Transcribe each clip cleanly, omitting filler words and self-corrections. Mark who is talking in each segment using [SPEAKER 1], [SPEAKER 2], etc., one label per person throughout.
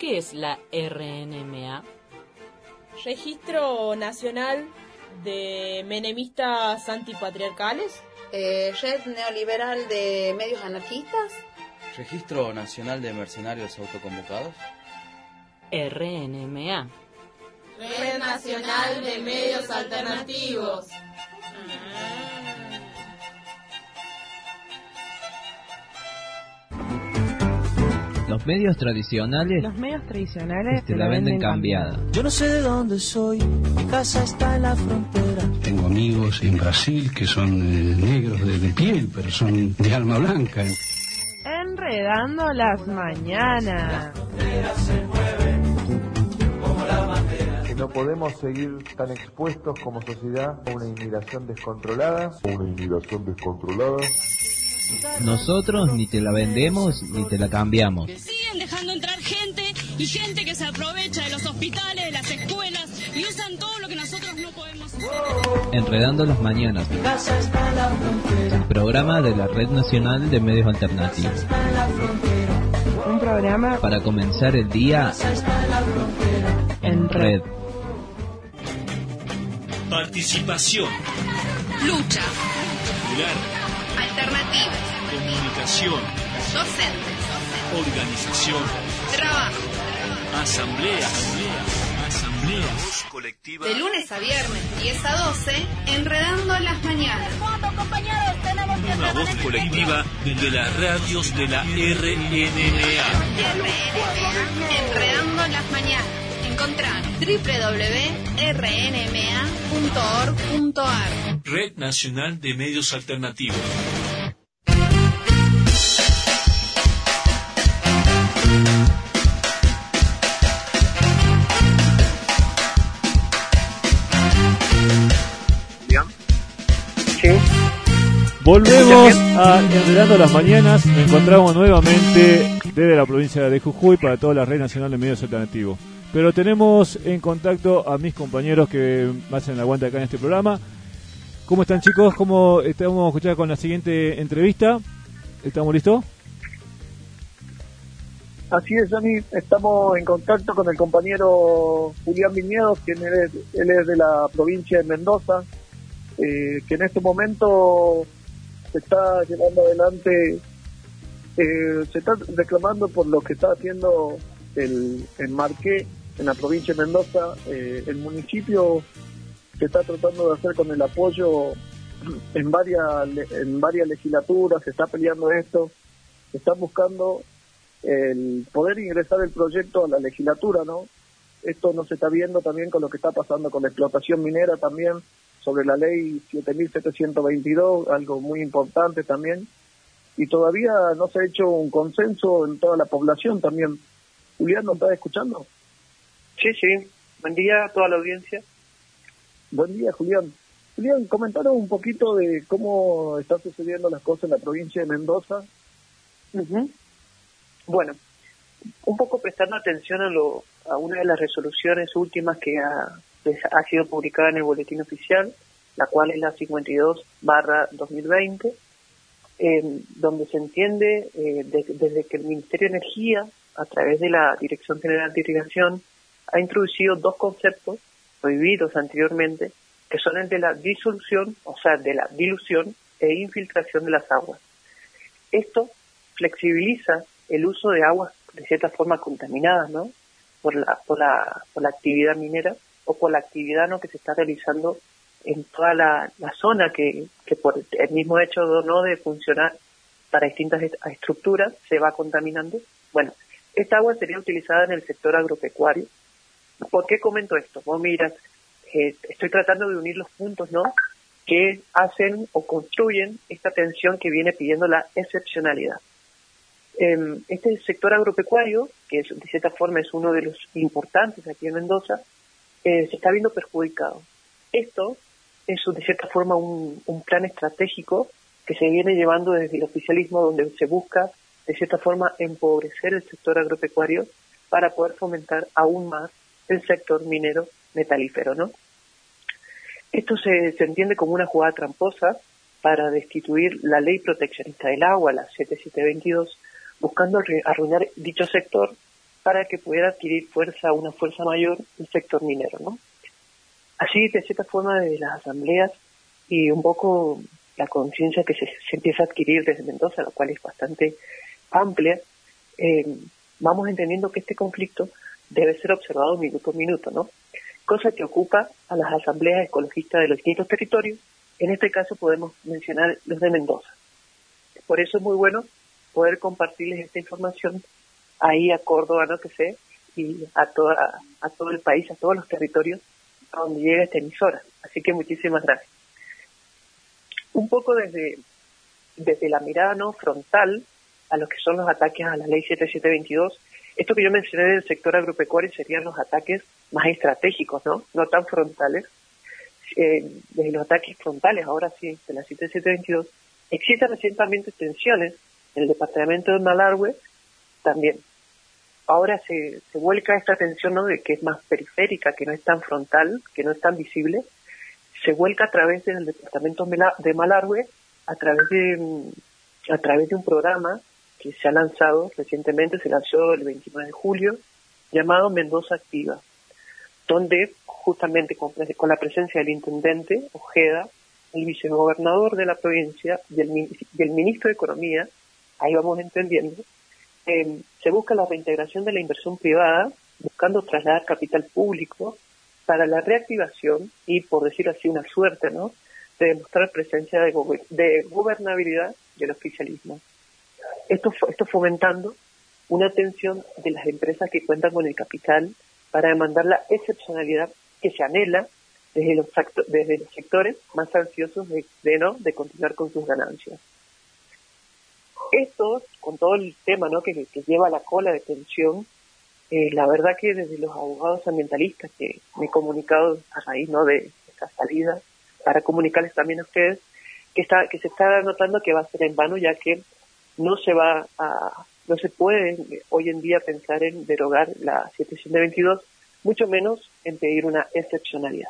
[SPEAKER 1] ¿Qué es la RNMA?
[SPEAKER 2] Registro Nacional de Menemistas Antipatriarcales.
[SPEAKER 3] Red Neoliberal de Medios Anarquistas.
[SPEAKER 4] Registro Nacional de Mercenarios Autoconvocados.
[SPEAKER 1] RNMA.
[SPEAKER 5] Red Nacional de Medios Alternativos.
[SPEAKER 6] Los medios tradicionales te la venden cambiada.
[SPEAKER 7] Yo no sé de dónde soy, mi casa está en la frontera.
[SPEAKER 8] Tengo amigos en Brasil que son negros de piel, pero son de alma blanca.
[SPEAKER 9] Enredando las mañanas.
[SPEAKER 10] Que no podemos seguir tan expuestos como sociedad a una inmigración descontrolada.
[SPEAKER 6] Nosotros ni te la vendemos ni te la cambiamos.
[SPEAKER 11] Siguen dejando entrar gente y gente que se aprovecha de los hospitales, de las escuelas y usan todo lo que nosotros no podemos hacer.
[SPEAKER 6] Enredando las mañanas. El programa de la Red Nacional de Medios Alternativos.
[SPEAKER 9] Un programa
[SPEAKER 6] para comenzar el día en red.
[SPEAKER 12] Participación.
[SPEAKER 13] Lucha.
[SPEAKER 12] Popular.
[SPEAKER 13] Alternativas.
[SPEAKER 12] Comunicación.
[SPEAKER 13] Docentes.
[SPEAKER 12] Organización.
[SPEAKER 13] Trabajo.
[SPEAKER 12] Asamblea. Voz colectiva.
[SPEAKER 13] De lunes a viernes, 10 a 12, Enredando las mañanas.
[SPEAKER 12] Una voz colectiva de las radios de la RNMA.
[SPEAKER 13] Enredando las mañanas. Encontrá www.rnma.org.ar.
[SPEAKER 12] Red Nacional de Medios Alternativos.
[SPEAKER 14] Volvemos a Enredando las Mañanas. Nos encontramos nuevamente desde la provincia de Jujuy para toda la Red Nacional de Medios Alternativos. Pero tenemos en contacto a mis compañeros que me hacen el aguante acá en este programa. ¿Cómo están, chicos? ¿Cómo estamos a escuchar con la siguiente entrevista? ¿Estamos listos?
[SPEAKER 15] Así es, Johnny. Estamos en contacto con el compañero Julián Viñedos, quien él es de la provincia de Mendoza, que en este momento se está llevando adelante, se está reclamando por lo que está haciendo el Marqués en la provincia de Mendoza. El municipio se está tratando de hacer con el apoyo en varias legislaturas, se está peleando esto, están buscando el poder ingresar el proyecto a la legislatura, ¿no? Esto no se está viendo también con lo que está pasando con la explotación minera también, sobre la ley 7.722, algo muy importante también, y todavía no se ha hecho un consenso en toda la población también. Julián, ¿nos estás escuchando?
[SPEAKER 16] Sí, buen día a toda la audiencia.
[SPEAKER 15] Buen día, Julián. Julián, comentaros un poquito de cómo están sucediendo las cosas en la provincia de Mendoza.
[SPEAKER 16] Uh-huh. Bueno, un poco prestando atención a una de las resoluciones últimas que ha sido publicada en el boletín oficial, la cual es la 52/2020, donde se entiende desde que el Ministerio de Energía, a través de la Dirección General de Irrigación, ha introducido dos conceptos prohibidos anteriormente, que son el de la disolución, o sea, de la dilución e infiltración de las aguas. Esto flexibiliza el uso de aguas de cierta forma contaminadas, ¿no? Por la actividad minera o por la actividad, ¿no?, que se está realizando en toda la zona que por el mismo hecho no de funcionar para distintas estructuras se va contaminando. Bueno, esta agua sería utilizada en el sector agropecuario. ¿Por qué comento esto? Vos miras, estoy tratando de unir los puntos, ¿no?, que hacen o construyen esta tensión que viene pidiendo la excepcionalidad. Este sector agropecuario, que de cierta forma es uno de los importantes aquí en Mendoza, se está viendo perjudicado. Esto es de cierta forma un plan estratégico que se viene llevando desde el oficialismo, donde se busca de cierta forma empobrecer el sector agropecuario para poder fomentar aún más el sector minero metalífero, ¿no? Esto se entiende como una jugada tramposa para destituir la ley proteccionista del agua, la 7722, buscando arruinar dicho sector para que pueda adquirir una fuerza mayor el sector minero, ¿no? Así, de cierta forma, desde las asambleas y un poco la conciencia que se empieza a adquirir desde Mendoza, la cual es bastante amplia, vamos entendiendo que este conflicto debe ser observado minuto a minuto, ¿no? Cosa que ocupa a las asambleas ecologistas de los distintos territorios. En este caso podemos mencionar los de Mendoza. Por eso es muy bueno poder compartirles esta información ahí a Córdoba, ¿no? Que sé, y a todo el país, a todos los territorios a donde llega esta emisora. Así que muchísimas gracias. Un poco desde la mirada no frontal a lo que son los ataques a la ley 7722, esto que yo mencioné del sector agropecuario serían los ataques más estratégicos, no tan frontales. Desde los ataques frontales, ahora sí, de la 7722, existen recientemente tensiones en el departamento de Malargüe también. Ahora se vuelca esta tensión, ¿no? De que es más periférica, que no es tan frontal, que no es tan visible, se vuelca a través del departamento de Malargüe, a través de un programa que se ha lanzado recientemente, se lanzó el 29 de julio, llamado Mendoza Activa, donde justamente con la presencia del intendente Ojeda, el vicegobernador de la provincia y el ministro de Economía, ahí vamos entendiendo, se busca la reintegración de la inversión privada, buscando trasladar capital público para la reactivación y, por decir así, una suerte, ¿no?, de demostrar presencia de gobernabilidad del oficialismo. Esto fomentando una atención de las empresas que cuentan con el capital para demandar la excepcionalidad que se anhela desde los sectores más ansiosos de continuar con sus ganancias. Esto, con todo el tema, ¿no?, que lleva a la cola de tensión, la verdad que desde los abogados ambientalistas que me he comunicado a raíz, ¿no?, de esta salida, para comunicarles también a ustedes que se está notando que va a ser en vano, ya que no se puede hoy en día pensar en derogar la 7722, mucho menos en pedir una excepcionalidad.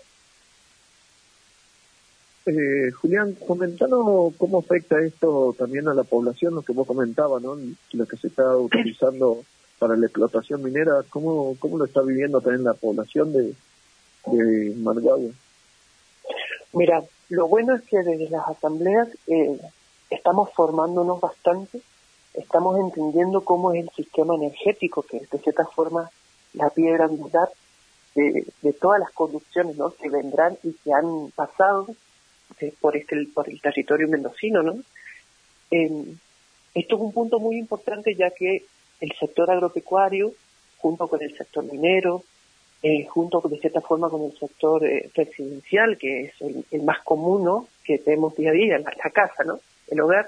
[SPEAKER 15] Julián, comentanos cómo afecta esto también a la población, lo que vos comentabas, ¿no?, lo que se está utilizando para la explotación minera, ¿cómo lo está viviendo también la población de Malargüe?
[SPEAKER 16] Mira, lo bueno es que desde las asambleas estamos formándonos bastante, estamos entendiendo cómo es el sistema energético, que de cierta forma la piedra angular de todas las conducciones, ¿no?, que vendrán y que han pasado por el territorio mendocino, ¿no? Esto es un punto muy importante, ya que el sector agropecuario, junto con el sector minero, junto de cierta forma con el sector residencial, que es el más común, ¿no?, que tenemos día a día, la casa, ¿no?, el hogar,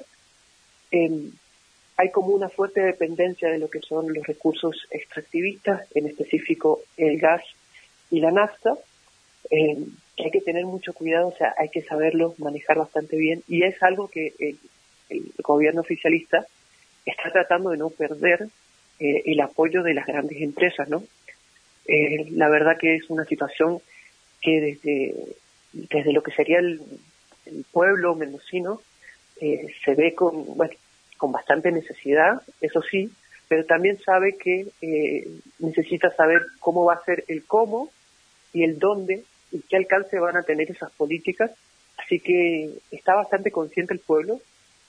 [SPEAKER 16] hay como una fuerte dependencia de lo que son los recursos extractivistas, en específico el gas y la nafta, que hay que tener mucho cuidado, o sea, hay que saberlo manejar bastante bien, y es algo que el gobierno oficialista está tratando de no perder el apoyo de las grandes empresas, ¿no? La verdad que es una situación que desde lo que sería el pueblo mendocino se ve con bastante necesidad, eso sí, pero también sabe que necesita saber cómo va a ser el cómo y el dónde y qué alcance van a tener esas políticas, así que está bastante consciente el pueblo.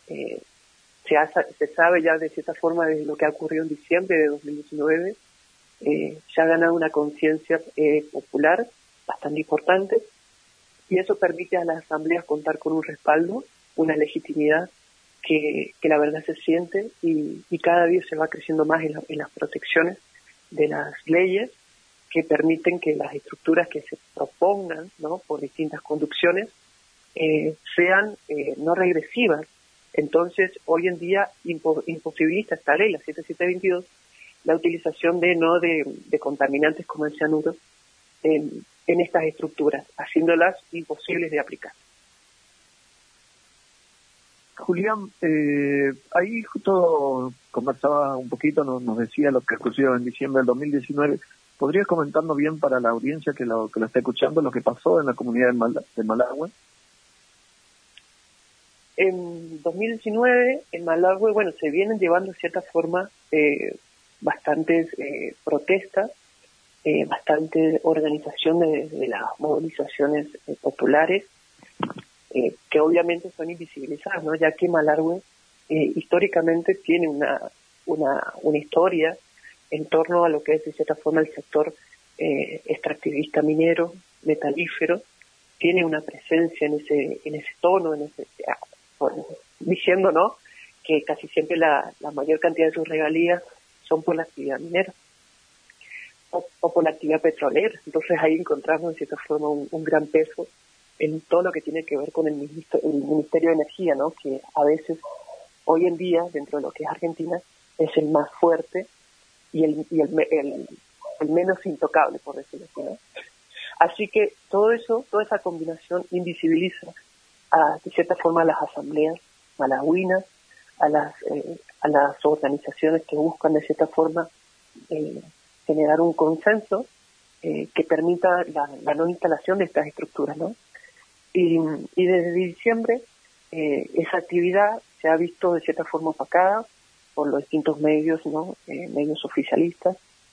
[SPEAKER 16] Se sabe ya de cierta forma de lo que ha ocurrido en diciembre de 2019, se ha ganado una conciencia popular bastante importante, y eso permite a las asambleas contar con un respaldo, una legitimidad que la verdad se siente, y cada día se va creciendo más en las protecciones de las leyes que permiten que las estructuras que se propongan, ¿no?, por distintas conducciones sean no regresivas. Entonces, hoy en día imposibilita esta ley, la 7722, la utilización de contaminantes como el cianuro en estas estructuras, haciéndolas imposibles de aplicar.
[SPEAKER 15] Julián, ahí justo conversaba un poquito, nos decía lo que ocurrió en diciembre del 2019. ¿Podrías comentarnos bien para la audiencia que lo está escuchando lo que pasó en la comunidad de Malargüe? En
[SPEAKER 16] 2019, en Malargüe, se vienen llevando de cierta forma bastantes protestas, bastante organización de las movilizaciones populares, que obviamente son invisibilizadas, ¿no? Ya que Malargüe históricamente tiene una historia en torno a lo que es de cierta forma el sector extractivista minero, metalífero, tiene una presencia en ese tono, diciendo, ¿no?, que casi siempre la mayor cantidad de sus regalías son por la actividad minera o por la actividad petrolera. Entonces ahí encontramos de cierta forma un gran peso en todo lo que tiene que ver con el Ministerio de Energía, ¿no?, que a veces hoy en día dentro de lo que es Argentina es el más fuerte y el menos intocable, por decirlo así, ¿no? Así que todo eso, toda esa combinación invisibiliza de cierta forma a las asambleas malagüinas, a las organizaciones que buscan de cierta forma generar un consenso que permita la no instalación de estas estructuras, ¿no? Y desde diciembre esa actividad se ha visto de cierta forma opacada por los distintos medios, ¿no?, medios oficialistas,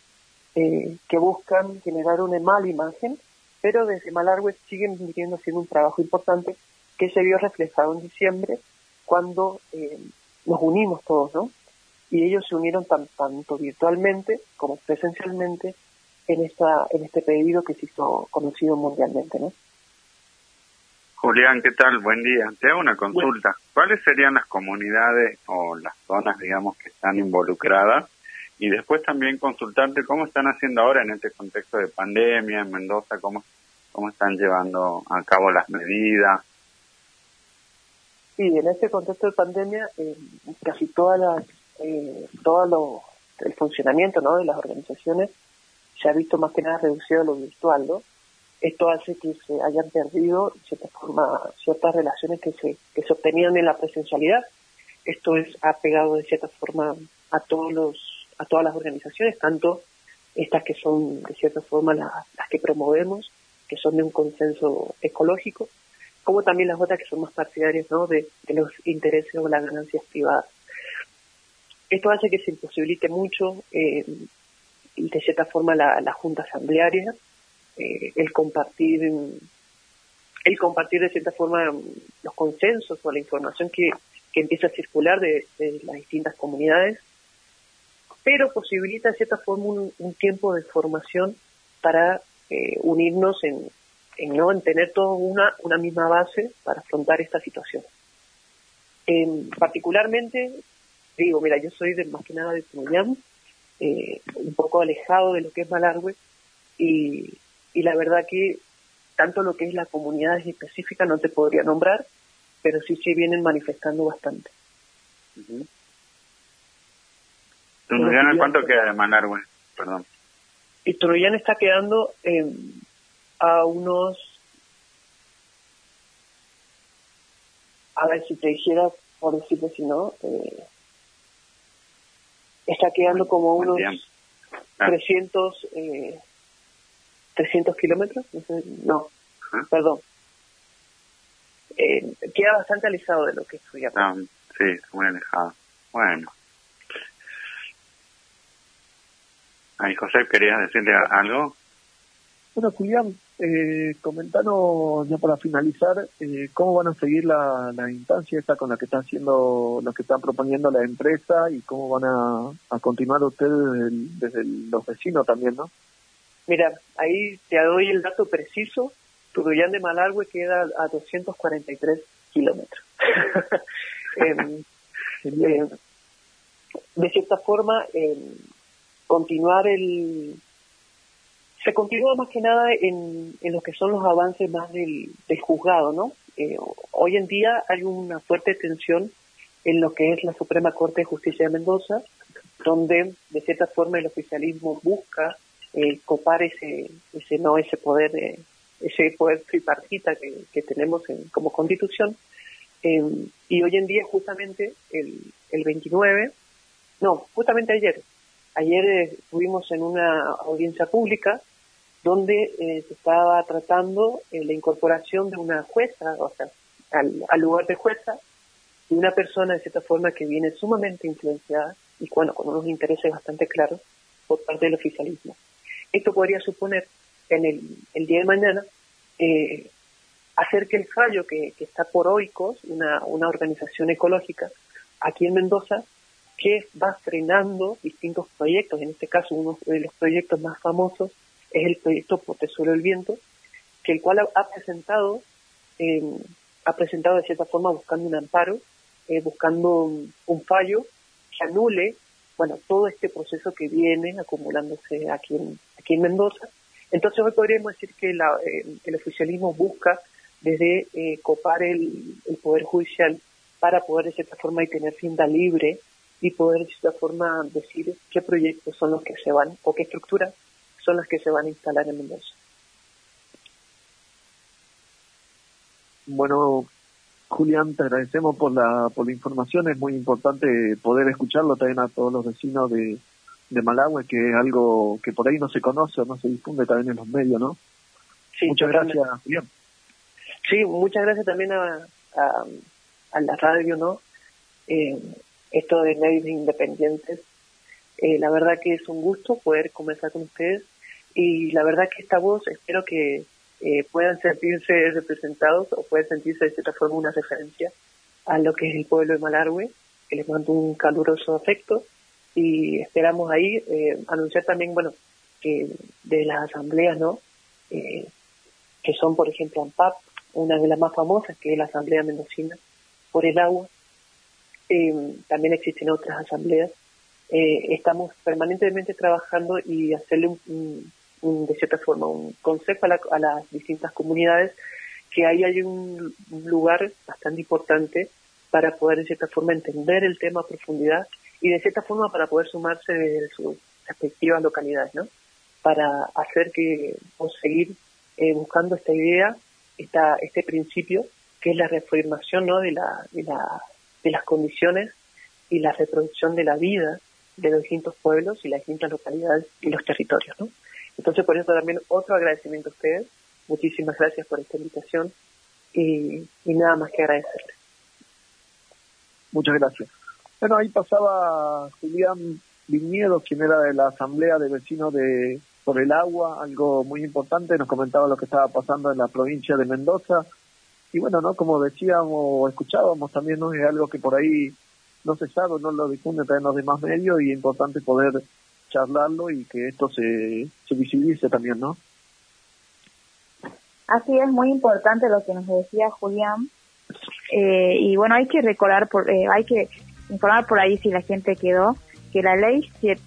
[SPEAKER 16] que buscan generar una mala imagen, pero desde Malargüe siguen viniendo haciendo un trabajo importante que se vio reflejado en diciembre cuando nos unimos todos, ¿no? Y ellos se unieron tanto virtualmente como presencialmente en este pedido que se hizo conocido mundialmente, ¿no?
[SPEAKER 17] Julián, ¿qué tal? Buen día. Te hago una consulta. Bueno, ¿cuáles serían las comunidades o las zonas, digamos, que están involucradas? Y después también consultarte cómo están haciendo ahora en este contexto de pandemia en Mendoza, cómo están llevando a cabo las medidas.
[SPEAKER 16] Sí, en este contexto de pandemia, casi el funcionamiento, ¿no?, de las organizaciones se ha visto más que nada reducido a lo virtual, ¿no? Esto hace que se hayan perdido, de cierta forma, ciertas relaciones que se obtenían en la presencialidad. Esto ha pegado de cierta forma a todas las organizaciones, tanto estas que son de cierta forma las que promovemos, que son de un consenso ecológico, como también las otras que son más partidarias, ¿no?, de los intereses o las ganancias privadas. Esto hace que se imposibilite mucho de cierta forma la junta asamblearia, el compartir de cierta forma los consensos o la información que empieza a circular de las distintas comunidades, pero posibilita de cierta forma un tiempo de formación para unirnos en tener todos una misma base para afrontar esta situación. Particularmente, digo, mira, yo soy más que nada de Tunuyán, un poco alejado de lo que es Malargüe, y la verdad que tanto lo que es la comunidad específica no te podría nombrar, pero sí se vienen manifestando bastante.
[SPEAKER 17] Uh-huh. ¿Tunuyán cuánto queda de Malargüe? Perdón.
[SPEAKER 16] Y Tunuyán está quedando a unos, a ver si te dijera, por decirlo si no, está quedando como unos 300 kilómetros, no, perdón. Queda bastante alejado de lo que estoy hablando.
[SPEAKER 17] Sí, muy alejado. Bueno. Ahí, José, ¿querías decirle algo?
[SPEAKER 15] Bueno, Julián, comentanos ya para finalizar, cómo van a seguir la instancia esta con la que están haciendo, lo que están proponiendo la empresa, y cómo van a continuar ustedes desde los vecinos también, ¿no?
[SPEAKER 16] Mira, ahí te doy el dato preciso. Tunuyán de Malargüe queda a 243 kilómetros. De cierta forma, se continúa más que nada en lo que son los avances más del juzgado, ¿no? Hoy en día hay una fuerte tensión en lo que es la Suprema Corte de Justicia de Mendoza, donde de cierta forma el oficialismo busca copar ese poder tripartita que tenemos como Constitución, y hoy en día justamente el 29, no, justamente ayer estuvimos en una audiencia pública donde se estaba tratando la incorporación de una jueza, o sea, al lugar de jueza, y una persona de cierta forma que viene sumamente influenciada y con unos intereses bastante claros por parte del oficialismo. Esto podría suponer en el día de mañana hacer que el fallo que está por Oikos, una organización ecológica aquí en Mendoza, que va frenando distintos proyectos. En este caso, uno de los proyectos más famosos es el proyecto Portezuelo del Viento, que el cual ha presentado de cierta forma buscando un amparo, buscando un fallo que anule, todo este proceso que viene acumulándose aquí en Mendoza. Entonces hoy podríamos decir que el oficialismo busca desde copar el Poder Judicial para poder de cierta forma y tener finta libre y poder de cierta forma decir qué proyectos son los que se van o qué estructuras son las que se van a instalar en Mendoza.
[SPEAKER 15] Bueno, Julián, te agradecemos por la información. Es muy importante poder escucharlo también a todos los vecinos de Malahue, que es algo que por ahí no se conoce o no se difunde también en los medios, ¿no?
[SPEAKER 16] Sí,
[SPEAKER 15] muchas gracias, Julián.
[SPEAKER 16] Sí, muchas gracias también a la radio, ¿no? Esto de medios independientes. La verdad que es un gusto poder conversar con ustedes y la verdad que esta voz espero que puedan sentirse representados o puedan sentirse de cierta forma una referencia a lo que es el pueblo de Malahue, que les mando un caluroso afecto y esperamos ahí anunciar también, que de las asambleas, ¿no? Que son, por ejemplo, ANPAP, una de las más famosas, que es la Asamblea Mendocina por el Agua. También existen otras asambleas. Estamos permanentemente trabajando y hacerle de cierta forma un consejo a las distintas comunidades, que ahí hay un lugar bastante importante para poder de cierta forma entender el tema a profundidad y de cierta forma para poder sumarse desde sus respectivas localidades, ¿no? Para hacer que o seguir buscando esta idea, este principio que es la reafirmación, ¿no? de las condiciones y la reproducción de la vida de los distintos pueblos y las distintas localidades y los territorios, ¿no? Entonces, por eso también otro agradecimiento a ustedes. Muchísimas gracias por esta invitación y nada más que agradecerles.
[SPEAKER 15] Muchas gracias. Bueno, ahí pasaba Julián Viñedos, quien era de la Asamblea de Vecinos por el Agua, algo muy importante. Nos comentaba lo que estaba pasando en la provincia de Mendoza. Y bueno, ¿no? Como decíamos, escuchábamos también, ¿no? Es algo que por ahí no se sabe, no lo difunden también los demás medios y es importante poder charlarlo y que esto se visibilice también, ¿no?
[SPEAKER 18] Así es, muy importante lo que nos decía Julián. Y bueno, hay que recordar, hay que informar por ahí si la gente quedó, que la ley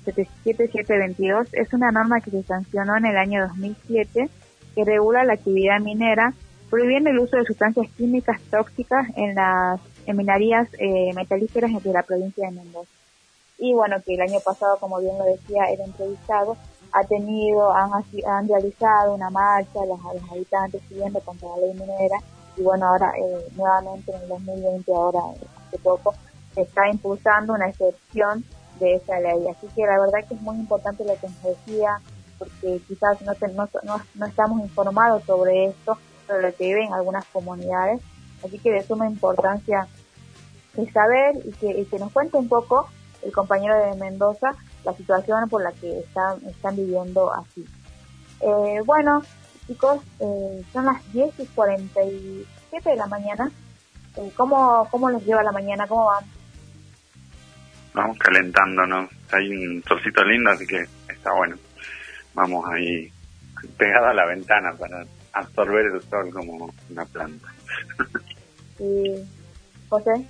[SPEAKER 18] 7722 es una norma que se sancionó en el año 2007 que regula la actividad minera, prohibiendo el uso de sustancias químicas tóxicas en minerías metalíferas de la provincia de Mendoza. Y bueno, que el año pasado, como bien lo decía el entrevistado, han realizado una marcha, los habitantes pidiendo contra la ley minera, y bueno, ahora nuevamente en el 2020, ahora hace poco, se está impulsando una excepción de esa ley. Así que la verdad que es muy importante lo que nos decía, porque quizás no estamos informados sobre esto, sobre lo que viven algunas comunidades, así que de suma importancia es saber y que nos cuente un poco el compañero de Mendoza la situación por la que están viviendo así. Bueno, chicos, son las 10:47 de la mañana. ¿Cómo les lleva la mañana? ¿Cómo van?
[SPEAKER 17] Vamos calentándonos. Hay un solcito lindo, así que está bueno. Vamos ahí pegada a la ventana para absorber el sol como una planta.
[SPEAKER 18] ¿Y José?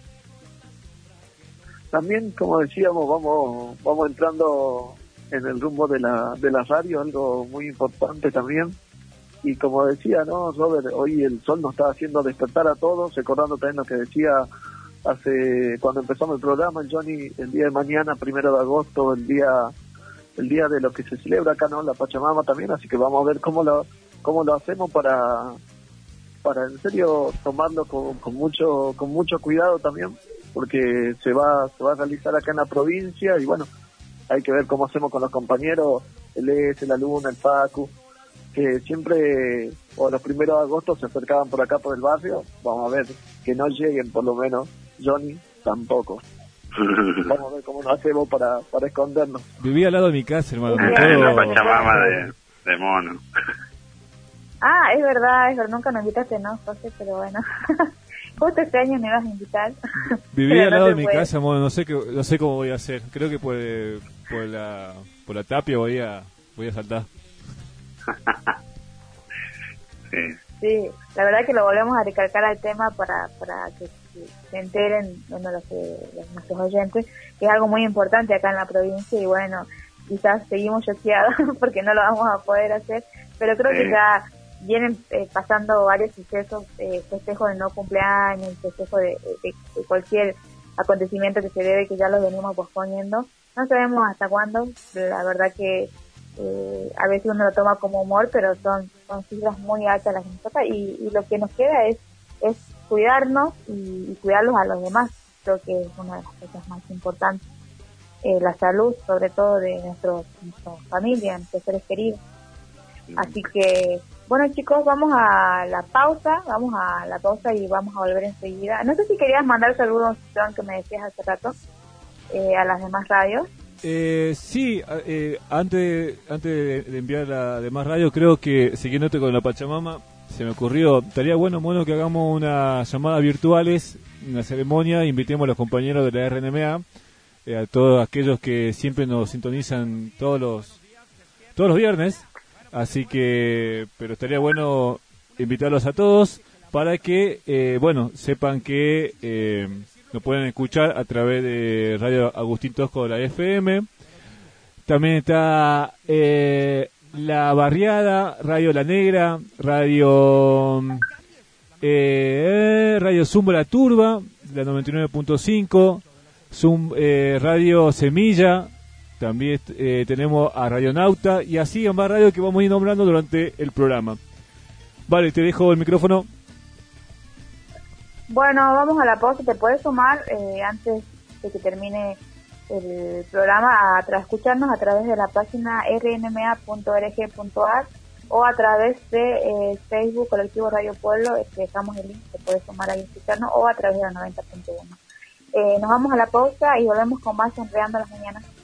[SPEAKER 15] También, como decíamos, vamos entrando en el rumbo de la radio, algo muy importante también. Y como decía, ¿no, Robert? Hoy el sol nos está haciendo despertar a todos, recordando también lo que decía cuando empezamos el programa, el Johnny, el día de mañana, 1 de agosto, el día de lo que se celebra acá, ¿no? La Pachamama también, así que vamos a ver cómo lo hacemos para en serio tomarlo con mucho cuidado también, porque se va a realizar acá en la provincia y bueno, hay que ver cómo hacemos con los compañeros, el ES, la Luna, el Facu, que siempre o los 1 de agosto se acercaban por acá por el barrio. Vamos a ver que no lleguen, por lo menos Johnny tampoco. Vamos a ver cómo nos hacemos para escondernos.
[SPEAKER 14] Viví al lado de mi casa, hermano.
[SPEAKER 17] La Pachamama de mono.
[SPEAKER 18] Ah, es verdad, nunca nos invitaste, ¿no, José? Pero bueno, justo este año me vas a invitar.
[SPEAKER 14] Viví al lado de mi casa, bueno, no sé cómo voy a hacer. Creo que por la tapia voy a saltar.
[SPEAKER 18] Sí, la verdad que lo volvemos a recalcar al tema para que se enteren, bueno, nuestros oyentes, que es algo muy importante acá en la provincia y bueno, quizás seguimos choqueados porque no lo vamos a poder hacer, pero creo que ya vienen pasando varios sucesos, festejos de no cumpleaños, festejos de cualquier acontecimiento que se debe, que ya los venimos posponiendo. No sabemos hasta cuándo, la verdad que a veces uno lo toma como humor, pero son cifras muy altas las que nos toca y lo que nos queda es cuidarnos y cuidarlos a los demás. Creo que es una de las cosas más importantes. La salud, sobre todo de nuestra familia, nuestros seres queridos. Así que, bueno chicos, vamos a la pausa y vamos a volver enseguida. No sé si querías mandar saludos, John, que me decías hace rato, a las demás radios.
[SPEAKER 14] Sí, antes de enviar la demás radio, creo que siguiéndote con la Pachamama, se me ocurrió, estaría bueno que hagamos unas llamadas virtuales, una ceremonia, invitemos a los compañeros de la RNMA, a todos aquellos que siempre nos sintonizan todos los viernes, así que, pero estaría bueno invitarlos a todos para que, sepan que nos pueden escuchar a través de Radio Agustín Tosco de la FM. También está La Barriada, Radio La Negra, Radio Zumba La Turba, la 99.5, Radio Semilla, también tenemos a Radio Nauta, y así en más radio que vamos a ir nombrando durante el programa. Vale, te dejo el micrófono.
[SPEAKER 18] Bueno, vamos a la pausa. Te puedes sumar antes de que termine el programa a escucharnos a través de la página rnma.org.ar o a través de Facebook Colectivo Radio Pueblo. Dejamos el link, te puedes sumar ahí y escucharnos, o a través de la 90.1. Nos vamos a la pausa y volvemos con más Enredando las Mañanas.